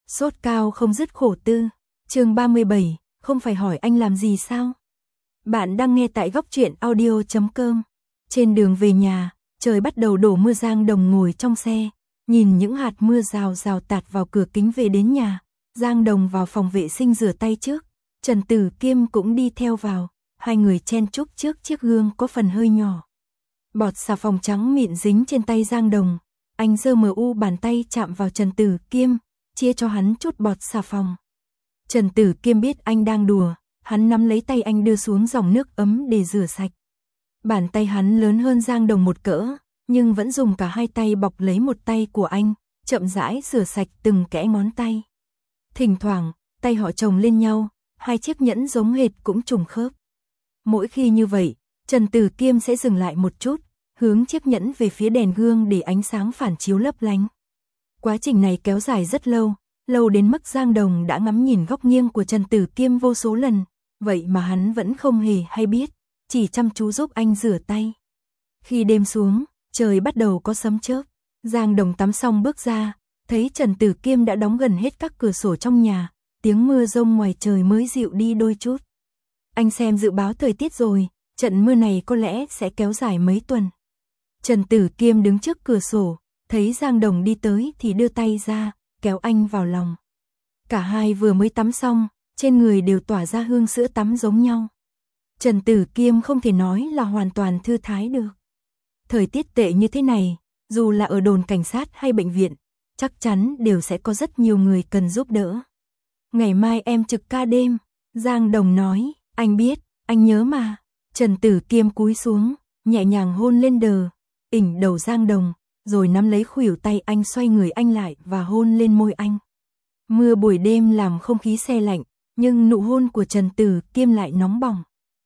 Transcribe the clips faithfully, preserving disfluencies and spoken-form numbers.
Sốt cao không dứt khổ tư. Chương ba mươi bảy, không phải hỏi anh làm gì sao? Bạn đang nghe tại góc truyện audio chấm com. Trên đường về nhà, trời bắt đầu đổ mưa. Giang Đồng ngồi trong xe, nhìn những hạt mưa rào rào tạt vào cửa kính. Về đến nhà, Giang Đồng vào phòng vệ sinh rửa tay trước, Trần Tử Kiêm cũng đi theo vào, hai người chen chúc trước chiếc gương có phần hơi nhỏ. Bọt xà phòng trắng mịn dính trên tay Giang Đồng, anh giơ mờ u bàn tay chạm vào Trần Tử Kiêm, chia cho hắn chút bọt xà phòng. Trần Tử Kiêm biết anh đang đùa, hắn nắm lấy tay anh đưa xuống dòng nước ấm để rửa sạch. Bàn tay hắn lớn hơn Giang Đồng một cỡ, nhưng vẫn dùng cả hai tay bọc lấy một tay của anh, chậm rãi rửa sạch từng kẽ ngón tay. Thỉnh thoảng, tay họ chồng lên nhau, hai chiếc nhẫn giống hệt cũng trùng khớp. Mỗi khi như vậy, Trần Tử Kiêm sẽ dừng lại một chút, hướng chiếc nhẫn về phía đèn gương để ánh sáng phản chiếu lấp lánh. Quá trình này kéo dài rất lâu, lâu đến mức Giang Đồng đã ngắm nhìn góc nghiêng của Trần Tử Kiêm vô số lần, vậy mà hắn vẫn không hề hay biết, chỉ chăm chú giúp anh rửa tay. Khi đêm xuống, trời bắt đầu có sấm chớp, Giang Đồng tắm xong bước ra, thấy Trần Tử Kiêm đã đóng gần hết các cửa sổ trong nhà, tiếng mưa rông ngoài trời mới dịu đi đôi chút. Anh xem dự báo thời tiết rồi, trận mưa này có lẽ sẽ kéo dài mấy tuần. Trần Tử Kiêm đứng trước cửa sổ, thấy Giang Đồng đi tới thì đưa tay ra, kéo anh vào lòng. Cả hai vừa mới tắm xong, trên người đều tỏa ra hương sữa tắm giống nhau. Trần Tử Kiêm không thể nói là hoàn toàn thư thái được. Thời tiết tệ như thế này, dù là ở đồn cảnh sát hay bệnh viện, chắc chắn đều sẽ có rất nhiều người cần giúp đỡ. Ngày mai em trực ca đêm, Giang Đồng nói, anh biết, anh nhớ mà. Trần Tử Kiêm cúi xuống, nhẹ nhàng hôn lên đờ, ỉnh đầu Giang Đồng, rồi nắm lấy khuỷu tay anh, xoay người anh lại và hôn lên môi anh. Mưa buổi đêm làm không khí se lạnh, nhưng nụ hôn của Trần Tử Kiêm lại nóng bỏng.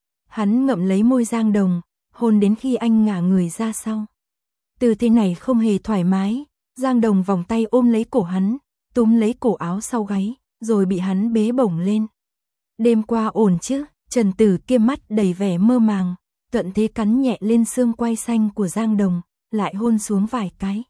Hắn ngậm lấy môi Giang Đồng, hôn đến khi anh ngả người ra sau. Tư thế này không hề thoải mái, Giang Đồng vòng tay ôm lấy cổ hắn, túm lấy cổ áo sau gáy, rồi bị hắn bế bổng lên. Đêm qua ổn chứ? Trần Tử Kiêm mắt đầy vẻ mơ màng, thuận thế cắn nhẹ lên xương quai xanh của Giang Đồng, lại hôn xuống vài cái.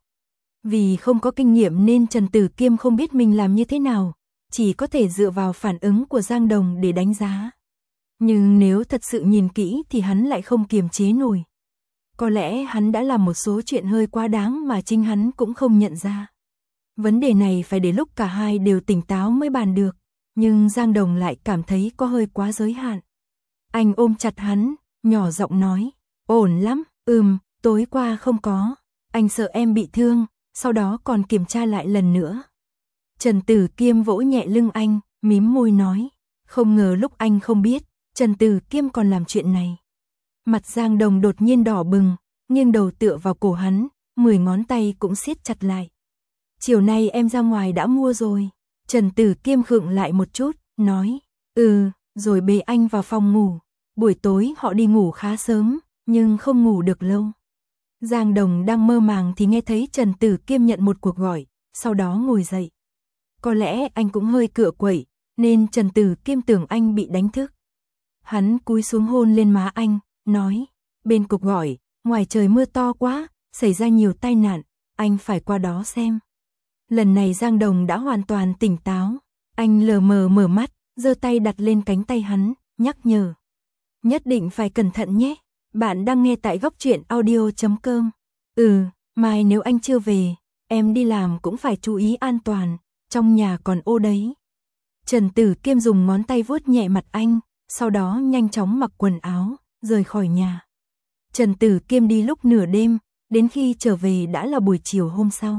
Vì không có kinh nghiệm nên Trần Tử Kiêm không biết mình làm như thế nào, chỉ có thể dựa vào phản ứng của Giang Đồng để đánh giá. Nhưng nếu thật sự nhìn kỹ thì hắn lại không kiềm chế nổi. Có lẽ hắn đã làm một số chuyện hơi quá đáng mà chính hắn cũng không nhận ra. Vấn đề này phải để lúc cả hai đều tỉnh táo mới bàn được, nhưng Giang Đồng lại cảm thấy có hơi quá giới hạn. Anh ôm chặt hắn, nhỏ giọng nói, ổn lắm, ừm, tối qua không có, anh sợ em bị thương, sau đó còn kiểm tra lại lần nữa. Trần Tử Kiêm vỗ nhẹ lưng anh, mím môi nói, không ngờ lúc anh không biết, Trần Tử Kiêm còn làm chuyện này. Mặt Giang Đồng đột nhiên đỏ bừng, nghiêng đầu tựa vào cổ hắn, mười ngón tay cũng siết chặt lại. Chiều nay em ra ngoài đã mua rồi. Trần Tử Kiêm khựng lại một chút, nói, ừ, rồi bế anh vào phòng ngủ. Buổi tối họ đi ngủ khá sớm, nhưng không ngủ được lâu. Giang Đồng đang mơ màng thì nghe thấy Trần Tử Kiêm nhận một cuộc gọi, sau đó ngồi dậy. Có lẽ anh cũng hơi cựa quậy, nên Trần Tử Kiêm tưởng anh bị đánh thức. Hắn cúi xuống hôn lên má anh, nói, bên cuộc gọi, ngoài trời mưa to quá, xảy ra nhiều tai nạn, anh phải qua đó xem. Lần này Giang Đồng đã hoàn toàn tỉnh táo, anh lờ mờ mở mắt, giơ tay đặt lên cánh tay hắn, nhắc nhở. Nhất định phải cẩn thận nhé, bạn đang nghe tại góc truyện audio chấm com. Ừ, mai nếu anh chưa về, em đi làm cũng phải chú ý an toàn, trong nhà còn ô đấy. Trần Tử Kiêm dùng ngón tay vuốt nhẹ mặt anh, sau đó nhanh chóng mặc quần áo, rời khỏi nhà. Trần Tử Kiêm đi lúc nửa đêm, đến khi trở về đã là buổi chiều hôm sau.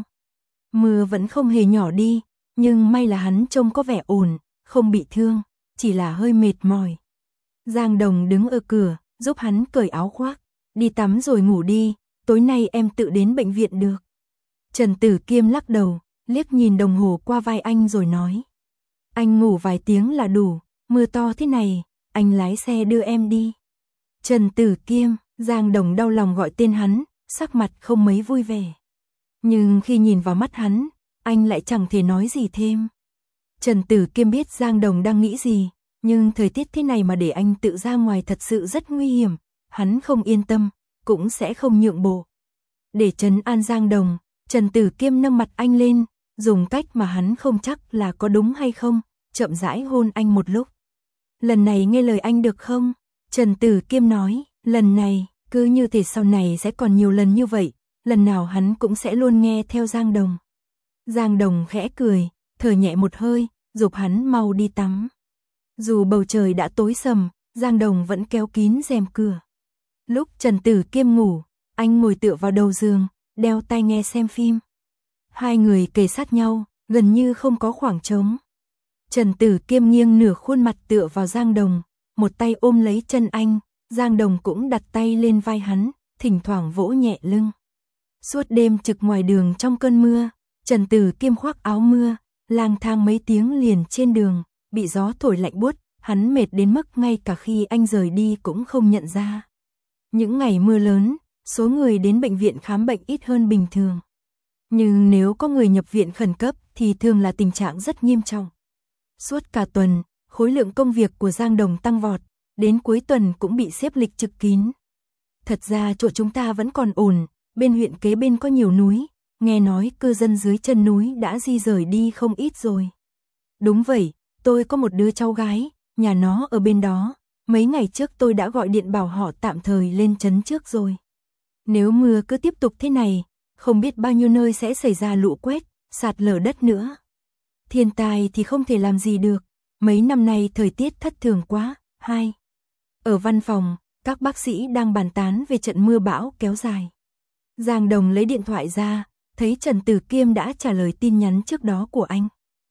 Mưa vẫn không hề nhỏ đi, nhưng may là hắn trông có vẻ ổn, không bị thương, chỉ là hơi mệt mỏi. Giang Đồng đứng ở cửa, giúp hắn cởi áo khoác, đi tắm rồi ngủ đi, tối nay em tự đến bệnh viện được. Trần Tử Kiêm lắc đầu, liếc nhìn đồng hồ qua vai anh rồi nói. Anh ngủ vài tiếng là đủ, mưa to thế này, anh lái xe đưa em đi. Trần Tử Kiêm, Giang Đồng đau lòng gọi tên hắn, sắc mặt không mấy vui vẻ. Nhưng khi nhìn vào mắt hắn, anh lại chẳng thể nói gì thêm. Trần Tử Kiêm biết Giang Đồng đang nghĩ gì, nhưng thời tiết thế này mà để anh tự ra ngoài thật sự rất nguy hiểm, hắn không yên tâm, cũng sẽ không nhượng bộ. Để trấn an Giang Đồng, Trần Tử Kiêm nâng mặt anh lên, dùng cách mà hắn không chắc là có đúng hay không, chậm rãi hôn anh một lúc. Lần này nghe lời anh được không? Trần Tử Kiêm nói, lần này, cứ như thể sau này sẽ còn nhiều lần như vậy, lần nào hắn cũng sẽ luôn nghe theo Giang Đồng. Giang Đồng khẽ cười, thở nhẹ một hơi, giục hắn mau đi tắm. Dù bầu trời đã tối sầm, Giang Đồng vẫn kéo kín rèm cửa. Lúc Trần Tử Kiêm ngủ, anh ngồi tựa vào đầu giường, đeo tai nghe xem phim. Hai người kề sát nhau, gần như không có khoảng trống. Trần Tử Kiêm nghiêng nửa khuôn mặt tựa vào Giang Đồng, một tay ôm lấy chân anh, Giang Đồng cũng đặt tay lên vai hắn, thỉnh thoảng vỗ nhẹ lưng. Suốt đêm trực ngoài đường trong cơn mưa, Trần Tử Kiêm khoác áo mưa, lang thang mấy tiếng liền trên đường, bị gió thổi lạnh buốt, hắn mệt đến mức ngay cả khi anh rời đi cũng không nhận ra. Những ngày mưa lớn, số người đến bệnh viện khám bệnh ít hơn bình thường. Nhưng nếu có người nhập viện khẩn cấp thì thường là tình trạng rất nghiêm trọng. Suốt cả tuần, khối lượng công việc của Giang Đồng tăng vọt, đến cuối tuần cũng bị xếp lịch trực kín. Thật ra chỗ chúng ta vẫn còn ổn, bên huyện kế bên có nhiều núi, nghe nói cư dân dưới chân núi đã di rời đi không ít rồi. Đúng vậy, tôi có một đứa cháu gái, nhà nó ở bên đó, mấy ngày trước tôi đã gọi điện bảo họ tạm thời lên trấn trước rồi. Nếu mưa cứ tiếp tục thế này, không biết bao nhiêu nơi sẽ xảy ra lũ quét, sạt lở đất nữa. Thiên tai thì không thể làm gì được, mấy năm nay thời tiết thất thường quá. Hai. Ở văn phòng, các bác sĩ đang bàn tán về trận mưa bão kéo dài. Giang Đồng lấy điện thoại ra, thấy Trần Tử Kiêm đã trả lời tin nhắn trước đó của anh.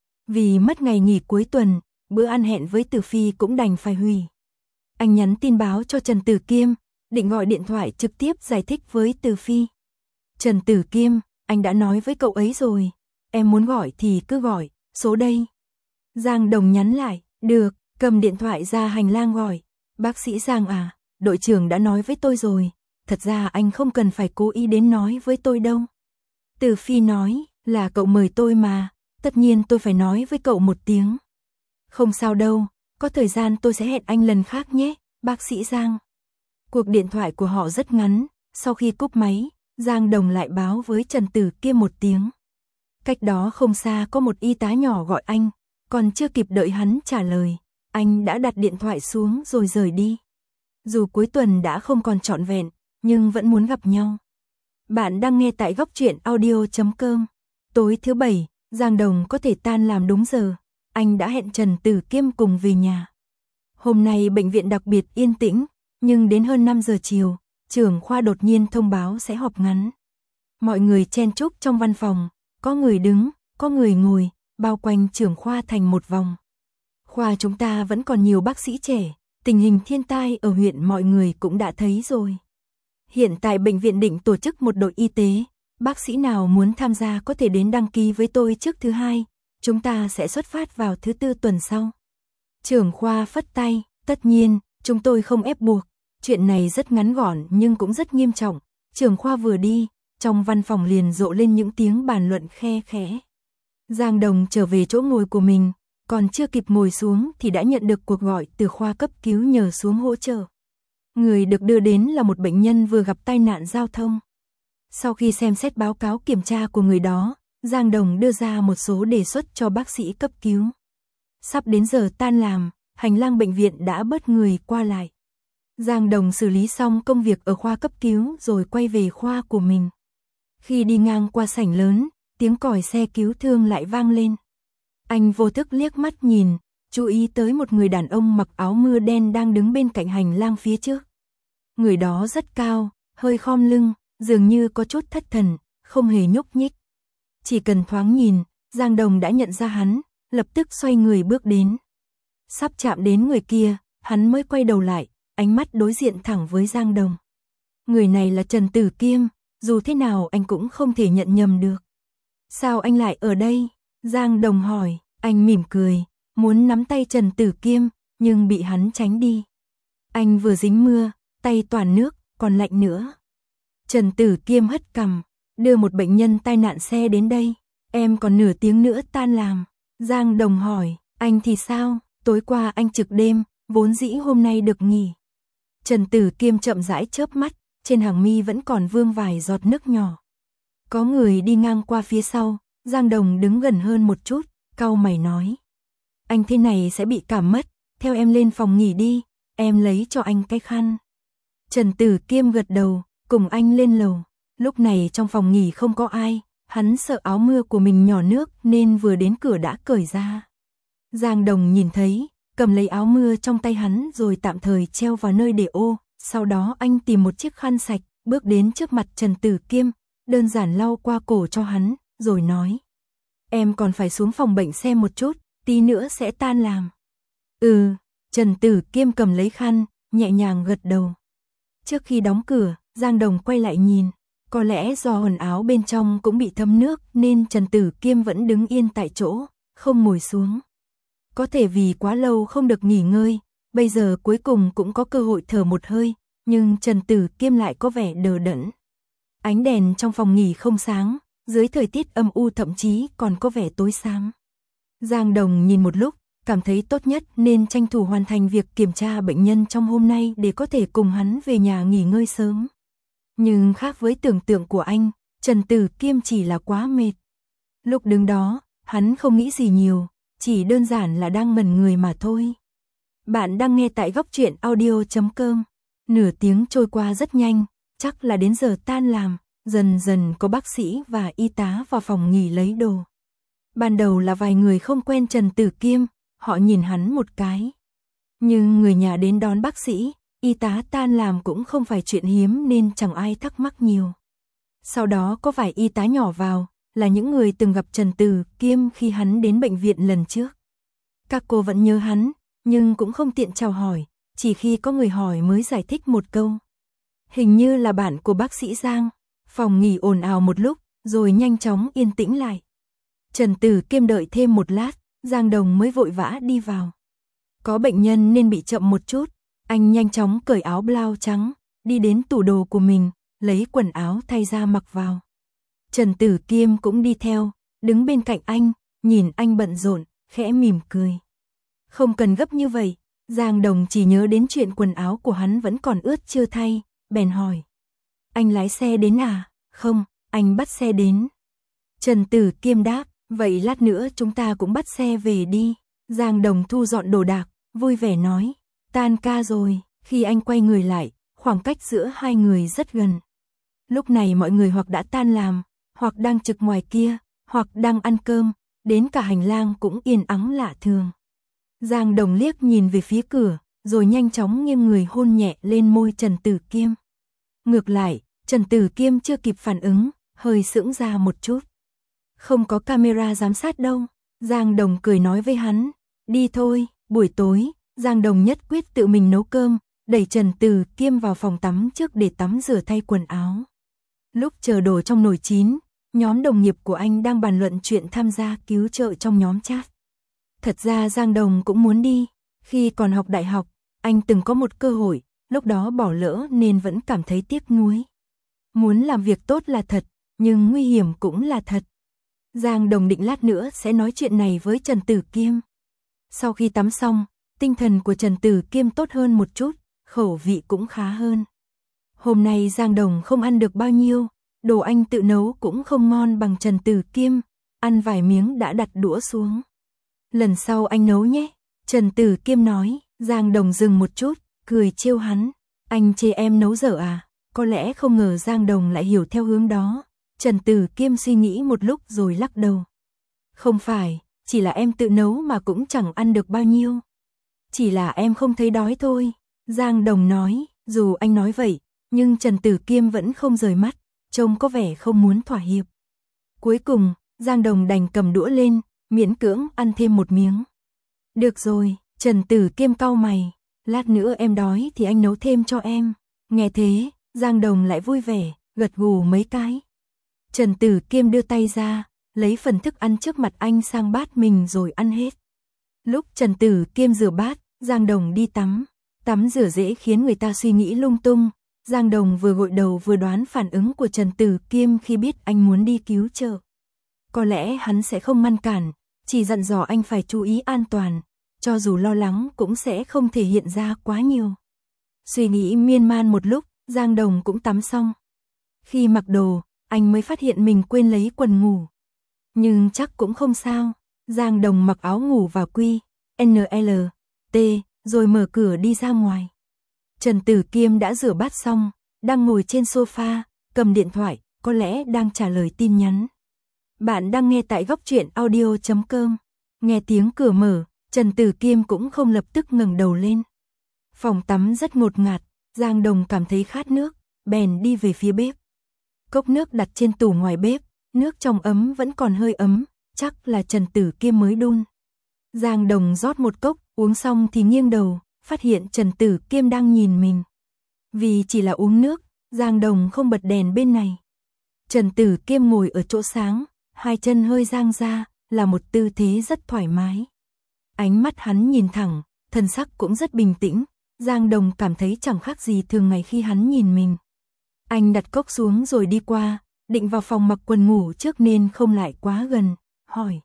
Vì mất ngày nghỉ cuối tuần, bữa ăn hẹn với Tử Phi cũng đành phải hủy. Anh nhắn tin báo cho Trần Tử Kiêm, định gọi điện thoại trực tiếp giải thích với Tử Phi. Trần Tử Kiêm, anh đã nói với cậu ấy rồi, em muốn gọi thì cứ gọi, số đây. Giang Đồng nhắn lại, được, cầm điện thoại ra hành lang gọi. Bác sĩ Giang à, đội trưởng đã nói với tôi rồi, thật ra anh không cần phải cố ý đến nói với tôi đâu. Tử Phi nói, là cậu mời tôi mà, tất nhiên tôi phải nói với cậu một tiếng. Không sao đâu, có thời gian tôi sẽ hẹn anh lần khác nhé, bác sĩ Giang. Cuộc điện thoại của họ rất ngắn, sau khi cúp máy, Giang Đồng lại báo với Trần Tử Kiêm một tiếng. Cách đó không xa có một y tá nhỏ gọi anh, còn chưa kịp đợi hắn trả lời, anh đã đặt điện thoại xuống rồi rời đi. Dù cuối tuần đã không còn trọn vẹn, nhưng vẫn muốn gặp nhau. Bạn đang nghe tại góc truyện audio chấm com. Tối thứ bảy, Giang Đồng có thể tan làm đúng giờ, anh đã hẹn Trần Tử Kiêm cùng về nhà. Hôm nay bệnh viện đặc biệt yên tĩnh, nhưng đến hơn năm giờ chiều, trưởng khoa đột nhiên thông báo sẽ họp ngắn. Mọi người chen chúc trong văn phòng, có người đứng, có người ngồi, bao quanh trưởng khoa thành một vòng. Khoa chúng ta vẫn còn nhiều bác sĩ trẻ, tình hình thiên tai ở huyện mọi người cũng đã thấy rồi. Hiện tại bệnh viện định tổ chức một đội y tế, bác sĩ nào muốn tham gia có thể đến đăng ký với tôi trước thứ hai, chúng ta sẽ xuất phát vào thứ tư tuần sau. Trưởng khoa phất tay, tất nhiên, chúng tôi không ép buộc, chuyện này rất ngắn gọn nhưng cũng rất nghiêm trọng. Trưởng khoa vừa đi, trong văn phòng liền rộ lên những tiếng bàn luận khe khẽ. Giang Đồng trở về chỗ ngồi của mình, còn chưa kịp ngồi xuống thì đã nhận được cuộc gọi từ khoa cấp cứu nhờ xuống hỗ trợ. Người được đưa đến là một bệnh nhân vừa gặp tai nạn giao thông. Sau khi xem xét báo cáo kiểm tra của người đó, Giang Đồng đưa ra một số đề xuất cho bác sĩ cấp cứu. Sắp đến giờ tan làm, hành lang bệnh viện đã bớt người qua lại. Giang Đồng xử lý xong công việc ở khoa cấp cứu rồi quay về khoa của mình. Khi đi ngang qua sảnh lớn, tiếng còi xe cứu thương lại vang lên. Anh vô thức liếc mắt nhìn, chú ý tới một người đàn ông mặc áo mưa đen đang đứng bên cạnh hành lang phía trước. Người đó rất cao, hơi khom lưng, dường như có chút thất thần, không hề nhúc nhích. Chỉ cần thoáng nhìn, Giang Đồng đã nhận ra hắn, lập tức xoay người bước đến. Sắp chạm đến người kia, hắn mới quay đầu lại, ánh mắt đối diện thẳng với Giang Đồng. Người này là Trần Tử Kiêm, dù thế nào anh cũng không thể nhận nhầm được. Sao anh lại ở đây? Giang Đồng hỏi, anh mỉm cười, muốn nắm tay Trần Tử Kiêm, nhưng bị hắn tránh đi. Anh vừa dính mưa, tay toàn nước, còn lạnh nữa. Trần Tử Kiêm hất cằm, đưa một bệnh nhân tai nạn xe đến đây, em còn nửa tiếng nữa tan làm. Giang Đồng hỏi, anh thì sao? Tối qua anh trực đêm, vốn dĩ hôm nay được nghỉ. Trần Tử Kiêm chậm rãi chớp mắt, trên hàng mi vẫn còn vương vài giọt nước nhỏ. Có người đi ngang qua phía sau, Giang Đồng đứng gần hơn một chút, cau mày nói. Anh thế này sẽ bị cảm mất, theo em lên phòng nghỉ đi, em lấy cho anh cái khăn. Trần Tử Kiêm gật đầu, cùng anh lên lầu. Lúc này trong phòng nghỉ không có ai, hắn sợ áo mưa của mình nhỏ nước nên vừa đến cửa đã cởi ra. Giang Đồng nhìn thấy, cầm lấy áo mưa trong tay hắn rồi tạm thời treo vào nơi để ô, sau đó anh tìm một chiếc khăn sạch, bước đến trước mặt Trần Tử Kiêm, đơn giản lau qua cổ cho hắn, rồi nói. Em còn phải xuống phòng bệnh xem một chút, tí nữa sẽ tan làm. Ừ, Trần Tử Kiêm cầm lấy khăn, nhẹ nhàng gật đầu. Trước khi đóng cửa, Giang Đồng quay lại nhìn, có lẽ do quần áo bên trong cũng bị thấm nước nên Trần Tử Kiêm vẫn đứng yên tại chỗ, không ngồi xuống. Có thể vì quá lâu không được nghỉ ngơi, bây giờ cuối cùng cũng có cơ hội thở một hơi, nhưng Trần Tử Kiêm lại có vẻ đờ đẫn. Ánh đèn trong phòng nghỉ không sáng, dưới thời tiết âm u thậm chí còn có vẻ tối xám. Giang Đồng nhìn một lúc, cảm thấy tốt nhất nên tranh thủ hoàn thành việc kiểm tra bệnh nhân trong hôm nay để có thể cùng hắn về nhà nghỉ ngơi sớm. Nhưng khác với tưởng tượng của anh, Trần Tử Kiêm chỉ là quá mệt. Lúc đứng đó, hắn không nghĩ gì nhiều, chỉ đơn giản là đang ngẩn người mà thôi. Bạn đang nghe tại góc truyện audio chấm com. Nửa tiếng trôi qua rất nhanh, chắc là đến giờ tan làm, dần dần có bác sĩ và y tá vào phòng nghỉ lấy đồ. Ban đầu là vài người không quen Trần Tử Kiêm, họ nhìn hắn một cái. Nhưng người nhà đến đón bác sĩ, y tá tan làm cũng không phải chuyện hiếm nên chẳng ai thắc mắc nhiều. Sau đó có vài y tá nhỏ vào, là những người từng gặp Trần Tử Kiêm khi hắn đến bệnh viện lần trước. Các cô vẫn nhớ hắn, nhưng cũng không tiện chào hỏi, chỉ khi có người hỏi mới giải thích một câu. Hình như là bạn của bác sĩ Giang. Phòng nghỉ ồn ào một lúc, rồi nhanh chóng yên tĩnh lại. Trần Tử Kiêm đợi thêm một lát, Giang Đồng mới vội vã đi vào. Có bệnh nhân nên bị chậm một chút, anh nhanh chóng cởi áo blau trắng, đi đến tủ đồ của mình, lấy quần áo thay ra mặc vào. Trần Tử Kiêm cũng đi theo, đứng bên cạnh anh, nhìn anh bận rộn, khẽ mỉm cười. Không cần gấp như vậy, Giang Đồng chỉ nhớ đến chuyện quần áo của hắn vẫn còn ướt chưa thay, bèn hỏi. Anh lái xe đến à? Không, anh bắt xe đến. Trần Tử Kiêm đáp, vậy lát nữa chúng ta cũng bắt xe về đi. Giang Đồng thu dọn đồ đạc, vui vẻ nói, tan ca rồi. Khi anh quay người lại, khoảng cách giữa hai người rất gần. Lúc này mọi người hoặc đã tan làm, hoặc đang trực ngoài kia, hoặc đang ăn cơm, đến cả hành lang cũng yên ắng lạ thường. Giang Đồng liếc nhìn về phía cửa, rồi nhanh chóng nghiêng người hôn nhẹ lên môi Trần Tử Kiêm. Ngược lại, Trần Tử Kiêm chưa kịp phản ứng, hơi sững ra một chút. Không có camera giám sát đâu, Giang Đồng cười nói với hắn, đi thôi. Buổi tối, Giang Đồng nhất quyết tự mình nấu cơm, đẩy Trần Tử Kiêm vào phòng tắm trước để tắm rửa thay quần áo. Lúc chờ đồ trong nồi chín, nhóm đồng nghiệp của anh đang bàn luận chuyện tham gia cứu trợ trong nhóm chat. Thật ra Giang Đồng cũng muốn đi, khi còn học đại học, anh từng có một cơ hội, lúc đó bỏ lỡ nên vẫn cảm thấy tiếc nuối. Muốn làm việc tốt là thật, nhưng nguy hiểm cũng là thật. Giang Đồng định lát nữa sẽ nói chuyện này với Trần Tử Kiêm. Sau khi tắm xong, tinh thần của Trần Tử Kiêm tốt hơn một chút, khẩu vị cũng khá hơn. Hôm nay Giang Đồng không ăn được bao nhiêu, đồ anh tự nấu cũng không ngon bằng Trần Tử Kiêm, ăn vài miếng đã đặt đũa xuống. Lần sau anh nấu nhé, Trần Tử Kiêm nói. Giang Đồng dừng một chút, cười trêu hắn, anh chê em nấu dở à? Có lẽ không ngờ Giang Đồng lại hiểu theo hướng đó. Trần Tử Kiêm suy nghĩ một lúc rồi lắc đầu. Không phải, chỉ là em tự nấu mà cũng chẳng ăn được bao nhiêu. Chỉ là em không thấy đói thôi. Giang Đồng nói, dù anh nói vậy, nhưng Trần Tử Kiêm vẫn không rời mắt, trông có vẻ không muốn thỏa hiệp. Cuối cùng, Giang Đồng đành cầm đũa lên, miễn cưỡng ăn thêm một miếng. Được rồi, Trần Tử Kiêm cau mày, lát nữa em đói thì anh nấu thêm cho em. Nghe thế, Giang Đồng lại vui vẻ, gật gù mấy cái. Trần Tử Kiêm đưa tay ra, lấy phần thức ăn trước mặt anh sang bát mình rồi ăn hết. Lúc Trần Tử Kiêm rửa bát, Giang Đồng đi tắm. Tắm rửa dễ khiến người ta suy nghĩ lung tung. Giang Đồng vừa gội đầu vừa đoán phản ứng của Trần Tử Kiêm khi biết anh muốn đi cứu trợ. Có lẽ hắn sẽ không ngăn cản, chỉ dặn dò anh phải chú ý an toàn, cho dù lo lắng cũng sẽ không thể hiện ra quá nhiều. Suy nghĩ miên man một lúc, Giang Đồng cũng tắm xong. Khi mặc đồ, anh mới phát hiện mình quên lấy quần ngủ. Nhưng chắc cũng không sao. Giang Đồng mặc áo ngủ và quy, en lờ, tê, rồi mở cửa đi ra ngoài. Trần Tử Kiêm đã rửa bát xong, đang ngồi trên sofa, cầm điện thoại, có lẽ đang trả lời tin nhắn. Bạn đang nghe tại góc truyện audio chấm com. Nghe tiếng cửa mở, Trần Tử Kiêm cũng không lập tức ngẩng đầu lên. Phòng tắm rất ngột ngạt, Giang Đồng cảm thấy khát nước, bèn đi về phía bếp. Cốc nước đặt trên tủ ngoài bếp, nước trong ấm vẫn còn hơi ấm, chắc là Trần Tử Kiêm mới đun. Giang Đồng rót một cốc, uống xong thì nghiêng đầu, phát hiện Trần Tử Kiêm đang nhìn mình. Vì chỉ là uống nước, Giang Đồng không bật đèn bên này. Trần Tử Kiêm ngồi ở chỗ sáng, hai chân hơi dang ra, là một tư thế rất thoải mái. Ánh mắt hắn nhìn thẳng, thần sắc cũng rất bình tĩnh, Giang Đồng cảm thấy chẳng khác gì thường ngày khi hắn nhìn mình. Anh đặt cốc xuống rồi đi qua, định vào phòng mặc quần ngủ trước nên không lại quá gần, hỏi.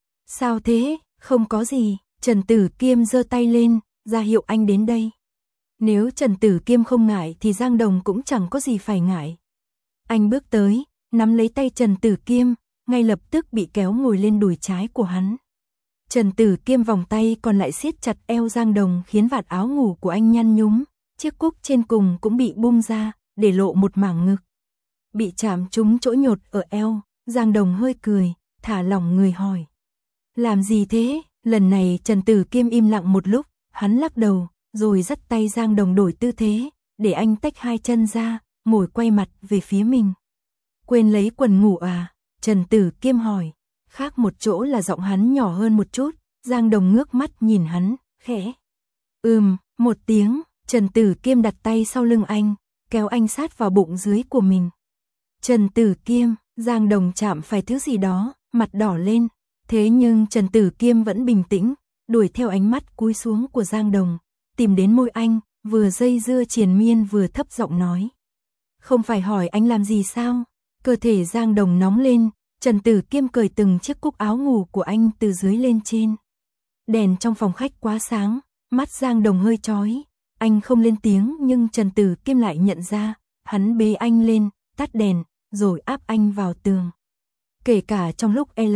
Sao thế, không có gì, Trần Tử Kiêm giơ tay lên, ra hiệu anh đến đây. Nếu Trần Tử Kiêm không ngại thì Giang Đồng cũng chẳng có gì phải ngại. Anh bước tới, nắm lấy tay Trần Tử Kiêm, ngay lập tức bị kéo ngồi lên đùi trái của hắn. Trần Tử Kiêm vòng tay còn lại siết chặt eo Giang Đồng khiến vạt áo ngủ của anh nhăn nhúm, chiếc cúc trên cùng cũng bị bung ra, để lộ một mảng ngực. Bị chạm trúng chỗ nhột ở eo, Giang Đồng hơi cười, thả lỏng người hỏi. Làm gì thế? Lần này Trần Tử Kiêm im lặng một lúc, hắn lắc đầu, rồi dắt tay Giang Đồng đổi tư thế, để anh tách hai chân ra, ngồi quay mặt về phía mình. Quên lấy quần ngủ à? Trần Tử Kiêm hỏi. Khác một chỗ là giọng hắn nhỏ hơn một chút, Giang Đồng ngước mắt nhìn hắn, khẽ. Ừm, một tiếng, Trần Tử Kiêm đặt tay sau lưng anh, kéo anh sát vào bụng dưới của mình. Trần Tử Kiêm, Giang Đồng chạm phải thứ gì đó, mặt đỏ lên, thế nhưng Trần Tử Kiêm vẫn bình tĩnh, đuổi theo ánh mắt cúi xuống của Giang Đồng, tìm đến môi anh, vừa dây dưa triền miên vừa thấp giọng nói. Không phải hỏi anh làm gì sao? Cơ thể Giang Đồng nóng lên, Trần Tử Kiêm cởi từng chiếc cúc áo ngủ của anh từ dưới lên trên. Đèn trong phòng khách quá sáng, mắt Giang Đồng hơi chói, anh không lên tiếng nhưng Trần Tử Kiêm lại nhận ra, hắn bế anh lên, tắt đèn, rồi áp anh vào tường. Kể cả trong lúc L,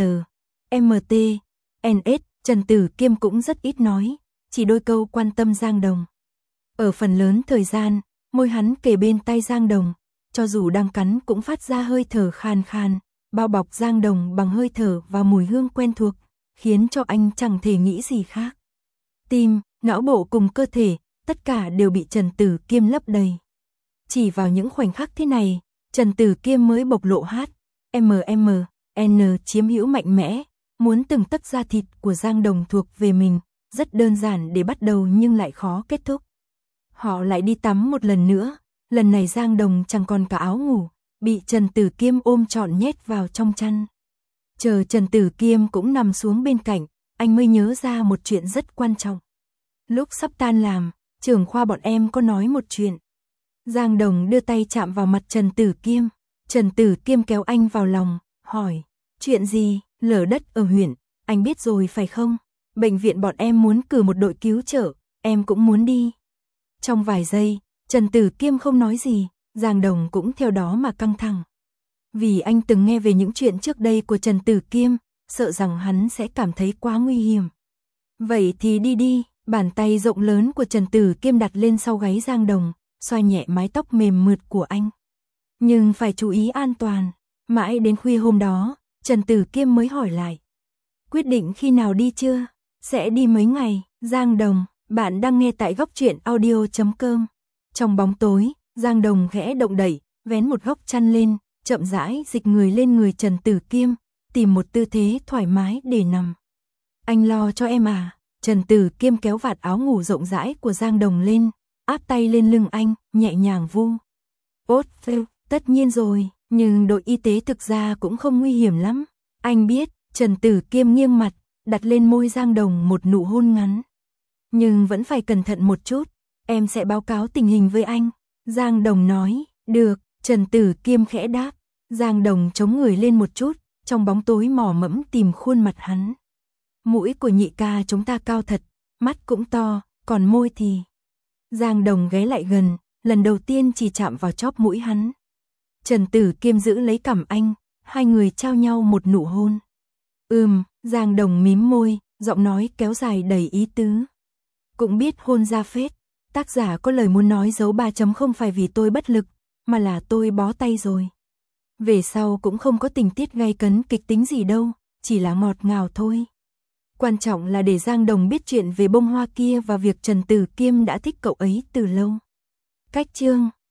M T, N S, Trần Tử Kiêm cũng rất ít nói, chỉ đôi câu quan tâm Giang Đồng. Ở phần lớn thời gian, môi hắn kề bên tay Giang Đồng, cho dù đang cắn cũng phát ra hơi thở khan khan, bao bọc Giang Đồng bằng hơi thở và mùi hương quen thuộc, khiến cho anh chẳng thể nghĩ gì khác. Tim, não bộ cùng cơ thể, tất cả đều bị Trần Tử Kiêm lấp đầy. Chỉ vào những khoảnh khắc thế này, Trần Tử Kiêm mới bộc lộ H, M M, N chiếm hữu mạnh mẽ, muốn từng tấc da thịt của Giang Đồng thuộc về mình, rất đơn giản để bắt đầu nhưng lại khó kết thúc. Họ lại đi tắm một lần nữa, lần này Giang Đồng chẳng còn cả áo ngủ, bị Trần Tử Kiêm ôm trọn nhét vào trong chăn. Chờ Trần Tử Kiêm cũng nằm xuống bên cạnh, anh mới nhớ ra một chuyện rất quan trọng. Lúc sắp tan làm, trưởng khoa bọn em có nói một chuyện. Giang Đồng đưa tay chạm vào mặt Trần Tử Kiêm, Trần Tử Kiêm kéo anh vào lòng, hỏi, chuyện gì? Lở đất ở huyện, anh biết rồi phải không? Bệnh viện bọn em muốn cử một đội cứu trợ, em cũng muốn đi. Trong vài giây, Trần Tử Kiêm không nói gì, Giang Đồng cũng theo đó mà căng thẳng. Vì anh từng nghe về những chuyện trước đây của Trần Tử Kiêm, sợ rằng hắn sẽ cảm thấy quá nguy hiểm. Vậy thì đi đi, bàn tay rộng lớn của Trần Tử Kiêm đặt lên sau gáy Giang Đồng, xoa nhẹ mái tóc mềm mượt của anh. Nhưng phải chú ý an toàn. Mãi đến khuya hôm đó, Trần Tử Kiêm mới hỏi lại. Quyết định khi nào đi chưa? Sẽ đi mấy ngày. Giang Đồng, bạn đang nghe tại góc truyện audio chấm com. Trong bóng tối, Giang Đồng khẽ động đẩy, vén một góc chăn lên, chậm rãi dịch người lên người Trần Tử Kiêm, tìm một tư thế thoải mái để nằm. Anh lo cho em à? Trần Tử Kiêm kéo vạt áo ngủ rộng rãi của Giang Đồng lên, áp tay lên lưng anh, nhẹ nhàng vu. Ốt, tất nhiên rồi, nhưng đội y tế thực ra cũng không nguy hiểm lắm. Anh biết, Trần Tử Kiêm nghiêng mặt, đặt lên môi Giang Đồng một nụ hôn ngắn. Nhưng vẫn phải cẩn thận một chút, em sẽ báo cáo tình hình với anh. Giang Đồng nói, được, Trần Tử Kiêm khẽ đáp. Giang Đồng chống người lên một chút, trong bóng tối mò mẫm tìm khuôn mặt hắn. Mũi của nhị ca chúng ta cao thật, mắt cũng to, còn môi thì... Giang Đồng ghé lại gần, lần đầu tiên chỉ chạm vào chóp mũi hắn. Trần Tử Kiêm giữ lấy cằm anh, hai người trao nhau một nụ hôn. Ừm, Giang Đồng mím môi, giọng nói kéo dài đầy ý tứ. Cũng biết hôn ra phết, tác giả có lời muốn nói dấu ba chấm không phải vì tôi bất lực, mà là tôi bó tay rồi. Về sau cũng không có tình tiết gay cấn kịch tính gì đâu, chỉ là ngọt ngào thôi. Quan trọng là để Giang Đồng biết chuyện về bông hoa kia và việc Trần Tử Kiêm đã thích cậu ấy từ lâu. Cách chương